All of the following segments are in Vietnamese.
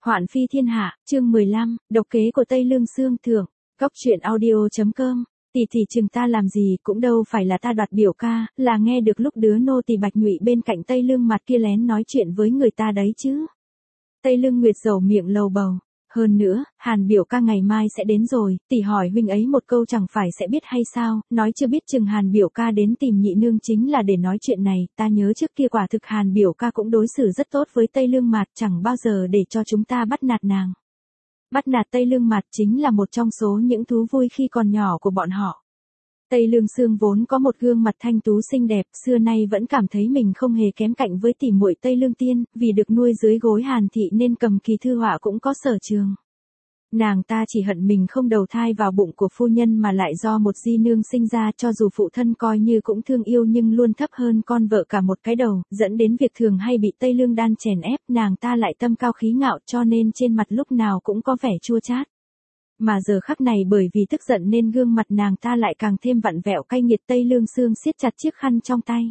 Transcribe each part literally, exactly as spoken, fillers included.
Hoạn phi thiên hạ, chương mười lăm, độc kế của Tây Lương Sương thượng, góc truyện audio.com. Tỷ tỷ chừng ta làm gì cũng đâu phải là ta đoạt biểu ca, là nghe được lúc đứa nô tỳ Bạch Nhụy bên cạnh Tây Lương mặt kia lén nói chuyện với người ta đấy chứ. Tây Lương Nguyệt dầu miệng lầu bầu. Hơn nữa, Hàn biểu ca ngày mai sẽ đến rồi, tỷ hỏi huynh ấy một câu chẳng phải sẽ biết hay sao, nói chưa biết chừng Hàn biểu ca đến tìm nhị nương chính là để nói chuyện này, ta nhớ trước kia quả thực Hàn biểu ca cũng đối xử rất tốt với Tây Lương Mạt, chẳng bao giờ để cho chúng ta bắt nạt nàng. Bắt nạt Tây Lương Mạt chính là một trong số những thú vui khi còn nhỏ của bọn họ. Tây Lương Sương vốn có một gương mặt thanh tú xinh đẹp, xưa nay vẫn cảm thấy mình không hề kém cạnh với tỷ muội Tây Lương Tiên, vì được nuôi dưới gối Hàn thị nên cầm kỳ thư họa cũng có sở trường. Nàng ta chỉ hận mình không đầu thai vào bụng của phu nhân mà lại do một di nương sinh ra, cho dù phụ thân coi như cũng thương yêu nhưng luôn thấp hơn con vợ cả một cái đầu, dẫn đến việc thường hay bị Tây Lương đan chèn ép, nàng ta lại tâm cao khí ngạo cho nên trên mặt lúc nào cũng có vẻ chua chát. Mà giờ khắc này bởi vì tức giận nên gương mặt nàng ta lại càng thêm vặn vẹo cay nghiệt. Tây Lương Sương siết chặt chiếc khăn trong tay.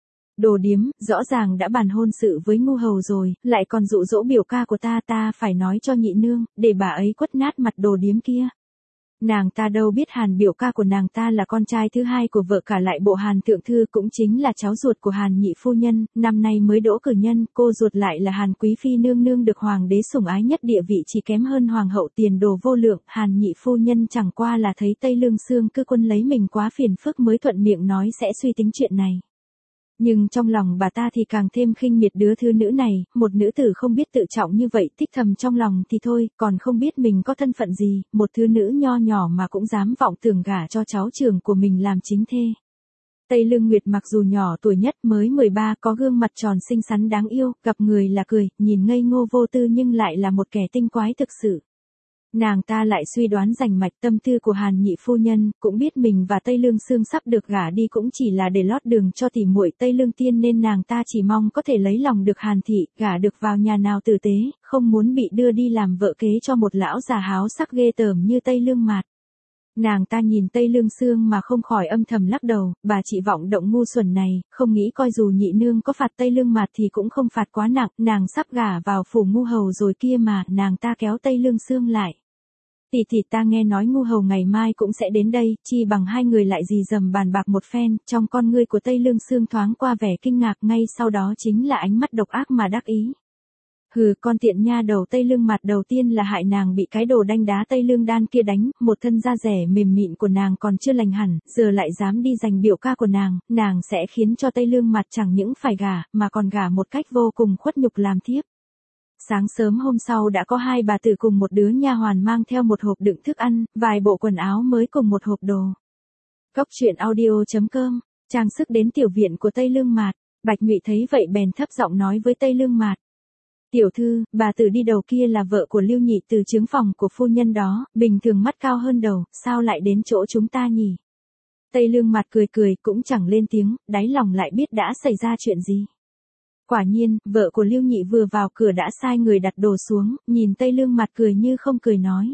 Đồ điếm, rõ ràng đã bàn hôn sự với ngu hầu rồi, lại còn dụ dỗ biểu ca của ta, ta phải nói cho nhị nương, để bà ấy quất nát mặt đồ điếm kia. Nàng ta đâu biết Hàn biểu ca của nàng ta là con trai thứ hai của vợ cả lại bộ Hàn thượng thư, cũng chính là cháu ruột của Hàn nhị phu nhân, năm nay mới đỗ cử nhân, cô ruột lại là Hàn quý phi nương nương được hoàng đế sủng ái nhất, địa vị chỉ kém hơn hoàng hậu tiền đồ vô lượng. Hàn nhị phu nhân chẳng qua là thấy Tây Lương Sương cứ quân lấy mình quá phiền phức mới thuận miệng nói sẽ suy tính chuyện này. Nhưng trong lòng bà ta thì càng thêm khinh miệt đứa thư nữ này, một nữ tử không biết tự trọng như vậy, thích thầm trong lòng thì thôi, còn không biết mình có thân phận gì, một thứ nữ nho nhỏ mà cũng dám vọng tưởng gả cho cháu trưởng của mình làm chính thê. Tây Lương Nguyệt mặc dù nhỏ tuổi nhất mới mười ba, có gương mặt tròn xinh xắn đáng yêu, gặp người là cười, nhìn ngây ngô vô tư nhưng lại là một kẻ tinh quái thực sự. Nàng ta lại suy đoán rành mạch tâm tư của Hàn nhị phu nhân, cũng biết mình và Tây Lương Sương sắp được gả đi cũng chỉ là để lót đường cho tỷ muội Tây Lương Tiên, nên nàng ta chỉ mong có thể lấy lòng được Hàn thị, gả được vào nhà nào tử tế, không muốn bị đưa đi làm vợ kế cho một lão già háo sắc ghê tởm như Tây Lương Mạt. Nàng ta nhìn Tây Lương Sương mà không khỏi âm thầm lắc đầu, bà chị vọng động ngu xuẩn này, không nghĩ coi dù nhị nương có phạt Tây Lương Mạt thì cũng không phạt quá nặng, nàng sắp gả vào phủ ngu hầu rồi kia mà. Nàng ta kéo Tây Lương Sương lại. Tỷ tỷ, ta nghe nói ngu hầu ngày mai cũng sẽ đến đây, chi bằng hai người lại dì dầm bàn bạc một phen. Trong con ngươi của Tây Lương Sương thoáng qua vẻ kinh ngạc, ngay sau đó chính là ánh mắt độc ác mà đắc ý. Hừ, con tiện nha đầu. Tây Lương Mặt đầu tiên là hại nàng bị cái đồ đanh đá Tây Lương đan kia đánh, một thân da rẻ mềm mịn của nàng còn chưa lành hẳn, giờ lại dám đi giành biểu ca của nàng, nàng sẽ khiến cho Tây Lương Mặt chẳng những phải gả, mà còn gả một cách vô cùng khuất nhục làm thiếp. Sáng sớm hôm sau đã có hai bà tử cùng một đứa nha hoàn mang theo một hộp đựng thức ăn, vài bộ quần áo mới cùng một hộp đồ. Góc truyện audio.com, trang sức đến tiểu viện của Tây Lương Mạt. Bạch Nhụy thấy vậy bèn thấp giọng nói với Tây Lương Mạt. Tiểu thư, bà tử đi đầu kia là vợ của Lưu Nhị từ trướng phòng của phu nhân đó, bình thường mắt cao hơn đầu, sao lại đến chỗ chúng ta nhỉ? Tây Lương Mạt cười cười cũng chẳng lên tiếng, đáy lòng lại biết đã xảy ra chuyện gì. Quả nhiên, vợ của Lưu Nhị vừa vào cửa đã sai người đặt đồ xuống, nhìn Tây Lương Mạt cười như không cười nói.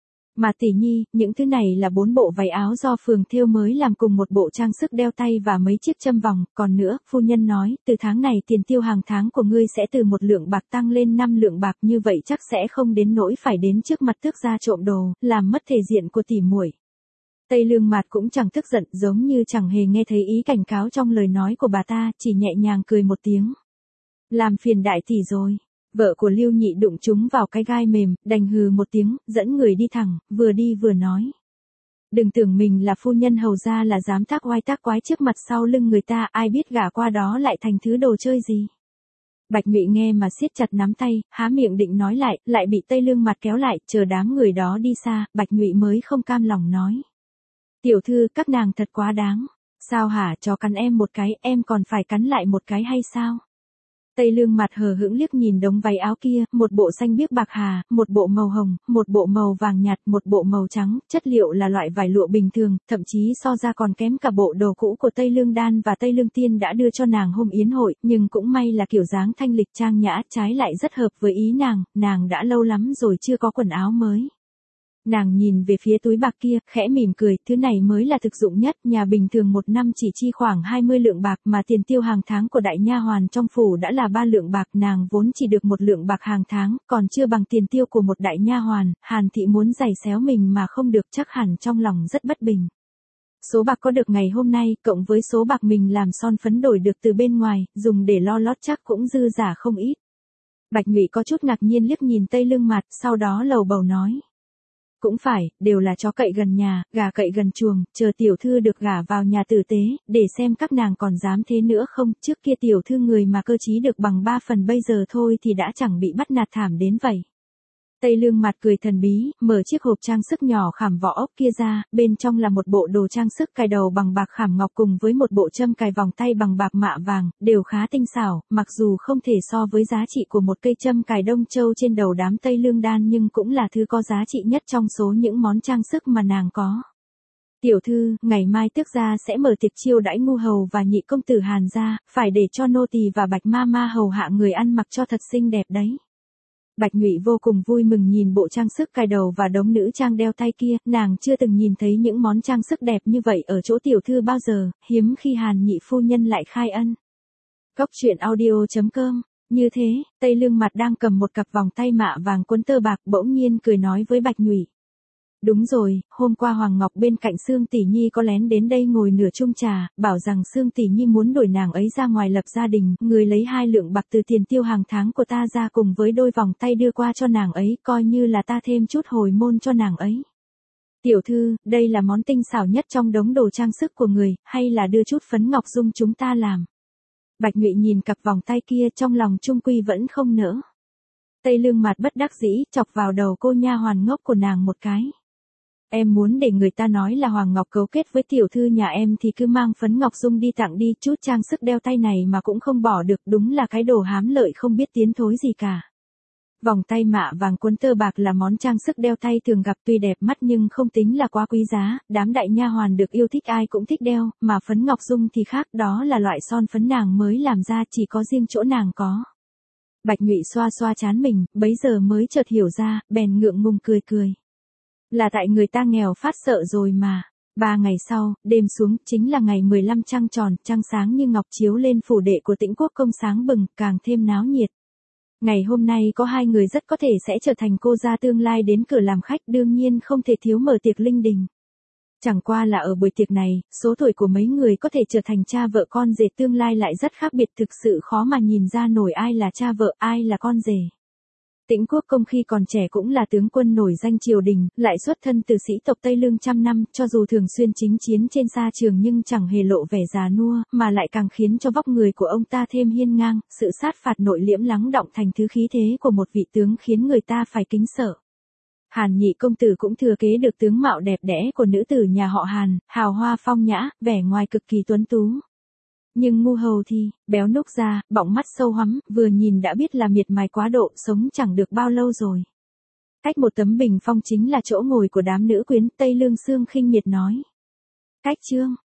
Mà tỷ nhi, những thứ này là bốn bộ váy áo do phường thêu mới làm cùng một bộ trang sức đeo tay và mấy chiếc châm vòng, còn nữa, phu nhân nói, từ tháng này tiền tiêu hàng tháng của ngươi sẽ từ một lượng bạc tăng lên năm lượng bạc, như vậy chắc sẽ không đến nỗi phải đến trước mặt tước gia trộm đồ, làm mất thể diện của tỷ muội. Tây Lương Mạt cũng chẳng tức giận, giống như chẳng hề nghe thấy ý cảnh cáo trong lời nói của bà ta, chỉ nhẹ nhàng cười một tiếng. Làm phiền đại tỷ rồi. Vợ của Lưu Nhị đụng chúng vào cái gai mềm, đành hừ một tiếng, dẫn người đi thẳng, vừa đi vừa nói. Đừng tưởng mình là phu nhân hầu gia là dám tác oai tác quái trước mặt sau lưng người ta, ai biết gả qua đó lại thành thứ đồ chơi gì. Bạch Nhụy nghe mà siết chặt nắm tay, há miệng định nói lại, lại bị Tây Lương Mạt kéo lại, chờ đám người đó đi xa, Bạch Nhụy mới không cam lòng nói. Tiểu thư, các nàng thật quá đáng. Sao hả, cho cắn em một cái, em còn phải cắn lại một cái hay sao? Tây Lương Mạt hờ hững liếc nhìn đống váy áo kia, một bộ xanh biếc bạc hà, một bộ màu hồng, một bộ màu vàng nhạt, một bộ màu trắng, chất liệu là loại vải lụa bình thường, thậm chí so ra còn kém cả bộ đồ cũ của Tây Lương Đan và Tây Lương Tiên đã đưa cho nàng hôm yến hội, nhưng cũng may là kiểu dáng thanh lịch trang nhã, trái lại rất hợp với ý nàng, nàng đã lâu lắm rồi chưa có quần áo mới. Nàng nhìn về phía túi bạc kia, khẽ mỉm cười, thứ này mới là thực dụng nhất, nhà bình thường một năm chỉ chi khoảng hai mươi lượng bạc mà tiền tiêu hàng tháng của đại nha hoàn trong phủ đã là ba lượng bạc, nàng vốn chỉ được một lượng bạc hàng tháng, còn chưa bằng tiền tiêu của một đại nha hoàn. Hàn thị muốn giày xéo mình mà không được, chắc hẳn trong lòng rất bất bình. Số bạc có được ngày hôm nay, cộng với số bạc mình làm son phấn đổi được từ bên ngoài, dùng để lo lót chắc cũng dư giả không ít. Bạch Nhụy có chút ngạc nhiên liếc nhìn Tây Lương Mạt, sau đó lầu bầu nói. Cũng phải, đều là chó cậy gần nhà, gà cậy gần chuồng, chờ tiểu thư được gả vào nhà tử tế, để xem các nàng còn dám thế nữa không, trước kia tiểu thư người mà cơ trí được bằng ba phần bây giờ thôi thì đã chẳng bị bắt nạt thảm đến vậy. Tây Lương Mạt cười thần bí, mở chiếc hộp trang sức nhỏ khảm vỏ ốc kia ra, bên trong là một bộ đồ trang sức cài đầu bằng bạc khảm ngọc cùng với một bộ châm cài vòng tay bằng bạc mạ vàng, đều khá tinh xảo, mặc dù không thể so với giá trị của một cây châm cài đông châu trên đầu đám Tây Lương đan nhưng cũng là thứ có giá trị nhất trong số những món trang sức mà nàng có. Tiểu thư, ngày mai tước gia sẽ mở tiệc chiêu đãi ngu hầu và nhị công tử Hàn gia, phải để cho nô tỳ và Bạch ma ma hầu hạ người ăn mặc cho thật xinh đẹp đấy. Bạch Nhụy vô cùng vui mừng nhìn bộ trang sức cài đầu và đống nữ trang đeo tay kia, nàng chưa từng nhìn thấy những món trang sức đẹp như vậy ở chỗ tiểu thư bao giờ, hiếm khi Hàn nhị phu nhân lại khai ân. Cốc truyện audio chấm com. Như thế, Tây Lương Mặt đang cầm một cặp vòng tay mạ vàng quấn tơ bạc, bỗng nhiên cười nói với Bạch Nhụy. Đúng rồi, hôm qua Hoàng Ngọc bên cạnh Sương tỷ nhi có lén đến đây ngồi nửa chung trà, bảo rằng Sương tỷ nhi muốn đuổi nàng ấy ra ngoài lập gia đình, người lấy hai lượng bạc từ tiền tiêu hàng tháng của ta ra cùng với đôi vòng tay đưa qua cho nàng ấy, coi như là ta thêm chút hồi môn cho nàng ấy. Tiểu thư, đây là món tinh xảo nhất trong đống đồ trang sức của người, hay là đưa chút phấn ngọc dung chúng ta làm? Bạch Nhụy nhìn cặp vòng tay kia, trong lòng trung quy vẫn không nỡ. Tây Lương Mặt bất đắc dĩ, chọc vào đầu cô nha hoàn ngốc của nàng một cái. Em muốn để người ta nói là Hoàng Ngọc cấu kết với tiểu thư nhà em thì cứ mang phấn ngọc dung đi tặng đi, chút trang sức đeo tay này mà cũng không bỏ được, đúng là cái đồ hám lợi không biết tiến thối gì cả. Vòng tay mạ vàng cuốn tơ bạc là món trang sức đeo tay thường gặp, tuy đẹp mắt nhưng không tính là quá quý giá, đám đại nha hoàn được yêu thích ai cũng thích đeo, mà phấn ngọc dung thì khác, đó là loại son phấn nàng mới làm ra, chỉ có riêng chỗ nàng có. Bạch Nhụy xoa xoa trán mình, bấy giờ mới chợt hiểu ra, bèn ngượng ngùng cười cười. Là tại người ta nghèo phát sợ rồi mà. Ba ngày sau, đêm xuống, chính là ngày mười lăm trăng tròn, trăng sáng như ngọc chiếu lên phủ đệ của Tĩnh Quốc công sáng bừng, càng thêm náo nhiệt. Ngày hôm nay có hai người rất có thể sẽ trở thành cô gia tương lai đến cửa làm khách, đương nhiên không thể thiếu mở tiệc linh đình. Chẳng qua là ở buổi tiệc này, số tuổi của mấy người có thể trở thành cha vợ con rể tương lai lại rất khác biệt, thực sự khó mà nhìn ra nổi ai là cha vợ, ai là con rể. Tĩnh Quốc công khi còn trẻ cũng là tướng quân nổi danh triều đình, lại xuất thân từ sĩ tộc Tây Lương trăm năm, cho dù thường xuyên chính chiến trên sa trường nhưng chẳng hề lộ vẻ già nua, mà lại càng khiến cho vóc người của ông ta thêm hiên ngang, sự sát phạt nội liễm lắng đọng thành thứ khí thế của một vị tướng khiến người ta phải kính sợ. Hàn nhị công tử cũng thừa kế được tướng mạo đẹp đẽ của nữ tử nhà họ Hàn, hào hoa phong nhã, vẻ ngoài cực kỳ tuấn tú. Nhưng ngu hầu thì, béo núc ra, bọng mắt sâu hoắm, vừa nhìn đã biết là miệt mài quá độ, sống chẳng được bao lâu rồi. Cách một tấm bình phong chính là chỗ ngồi của đám nữ quyến, Tây Lương Sương khinh miệt nói. Cách chương.